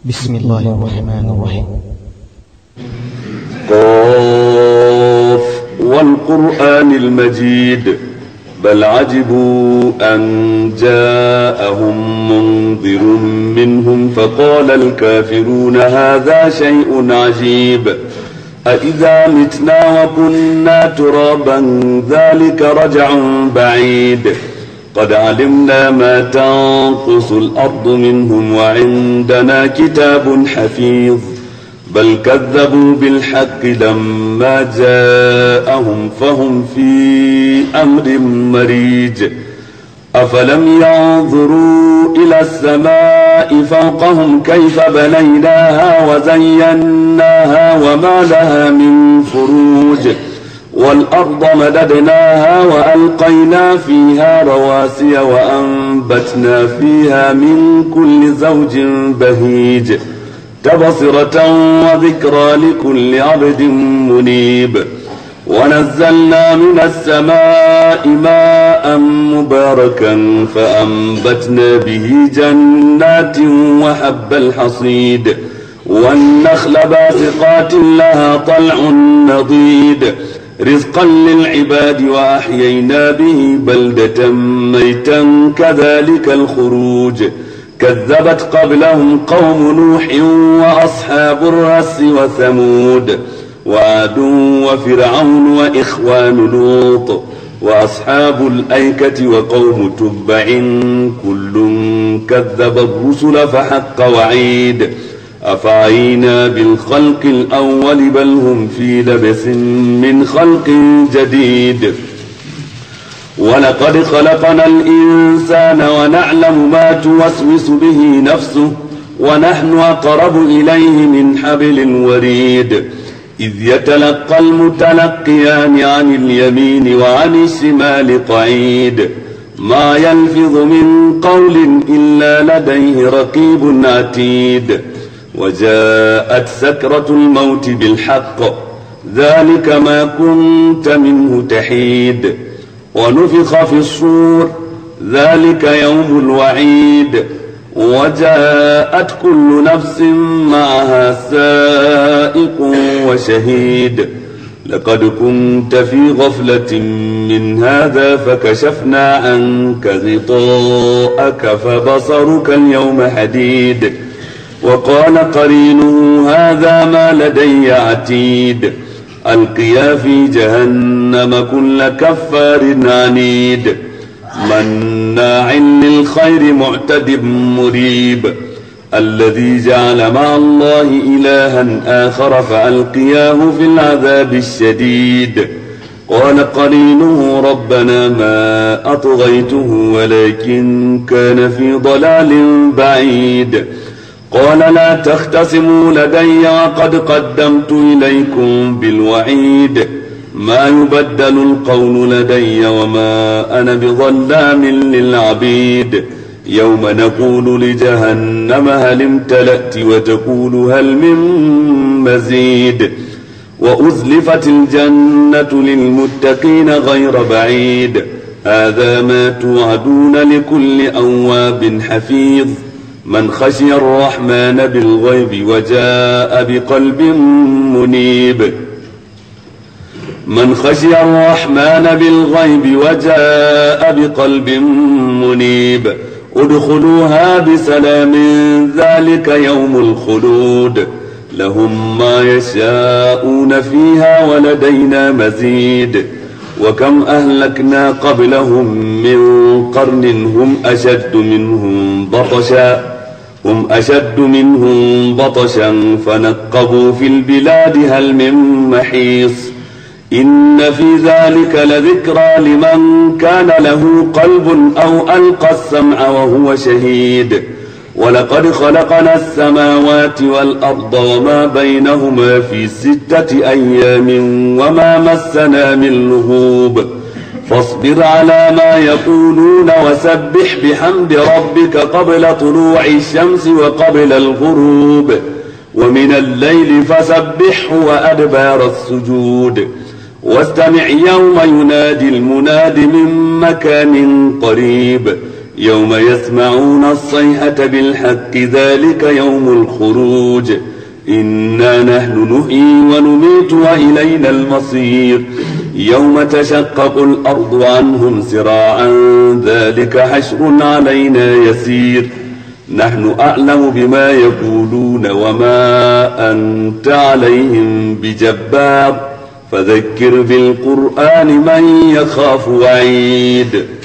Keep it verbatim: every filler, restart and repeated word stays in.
بسم الله الرحمن الرحيم. قاف والقرآن المجيد بل عجبوا أن جاءهم منذر منهم فقال الكافرون هذا شيء عجيب أإذا متنا وكنا ترابا ذلك رجع بعيد قد علمنا ما تنقص الأرض منهم وعندنا كتاب حفيظ بل كذبوا بالحق لما جاءهم فهم في أمر مريج أفلم ينظروا إلى السماء فوقهم كيف بنيناها وزيناها وما لها من فروج والأرض مددناها وألقينا فيها رواسي وأنبتنا فيها من كل زوج بهيج تبصرة وذكرى لكل عبد منيب ونزلنا من السماء ماء مباركا فأنبتنا به جنات وحب الحصيد والنخل باسقات لها طلع نضيد رزقا للعباد وأحيينا به بلدة ميتا كذلك الخروج كذبت قبلهم قوم نوح وأصحاب الرس وثمود وعاد وفرعون وإخوان لوط وأصحاب الأيكة وقوم تبع كل كذب الرسل فحق وعيد أفعينا بالخلق الأول بل هم في لبس من خلق جديد ولقد خلقنا الإنسان ونعلم ما توسوس به نفسه ونحن أقرب إليه من حبل الوريد إذ يتلقى المتلقيان عن اليمين وعن الشمال قعيد ما يلفظ من قول إلا لديه رقيب عتيد وجاءت سكرة الموت بالحق ذلك ما كنت منه تحيد ونفخ في الصور ذلك يوم الوعيد وجاءت كل نفس معها سائق وشهيد لقد كنت في غفلة من هذا فكشفنا عنك غطاءك فبصرك اليوم حديد وقال قرينه هذا ما لدي عتيد ألقيا في جهنم كل كفار عنيد مناع للخير معتد مريب الذي جعل مع الله إلها آخر فألقياه في العذاب الشديد قال قرينه ربنا ما أطغيته ولكن كان في ضلال بعيد قال لا تختصموا لدي وقد قدمت إليكم بالوعيد ما يبدل القول لدي وما أنا بظلام للعبيد يوم نقول لجهنم هل امتلأت وتقول هل من مزيد وأزلفت الجنة للمتقين غير بعيد هذا ما توعدون لكل أواب حفيظ من خشي الرحمن بالغيب وجاء بقلب منيب من خشي الرحمن بالغيب وجاء بقلب منيب ادخلوها بسلام ذلك يوم الخلود لهم ما يشاءون فيها ولدينا مزيد وكم أهلكنا قبلهم من قرن هم أشد منهم بطشا هم أشد منهم بطشا فنقبوا في البلاد هل من محيص إن في ذلك لذكرى لمن كان له قلب أو ألقى السمع وهو شهيد ولقد خلقنا السماوات والأرض وما بينهما في ستة أيام وما مسنا من لغوب فاصبر على ما يقولون وسبح بحمد ربك قبل طلوع الشمس وقبل الغروب ومن الليل فسبحه وأدبار السجود واستمع يوم ينادي المناد من مكان قريب يوم يسمعون الصيحة بالحق ذلك يوم الخروج إنا نحن نحيي ونميت وإلينا المصير يوم تشقق الأرض عنهم سراعا ذلك حشر علينا يسير نحن أعلم بما يقولون وما أنت عليهم بجبار فذكر بالقرآن من يخاف وعيد